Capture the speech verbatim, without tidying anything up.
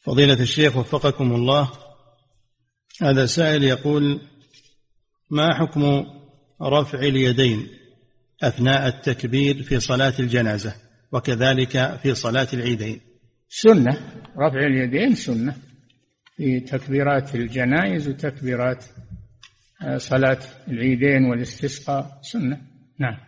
فضيلة الشيخ وفقكم الله، هذا سائل يقول: ما حكم رفع اليدين أثناء التكبير في صلاة الجنازة وكذلك في صلاة العيدين؟ سنة، رفع اليدين سنة في تكبيرات الجنائز وتكبيرات صلاة العيدين والاستسقاء، سنة. نعم.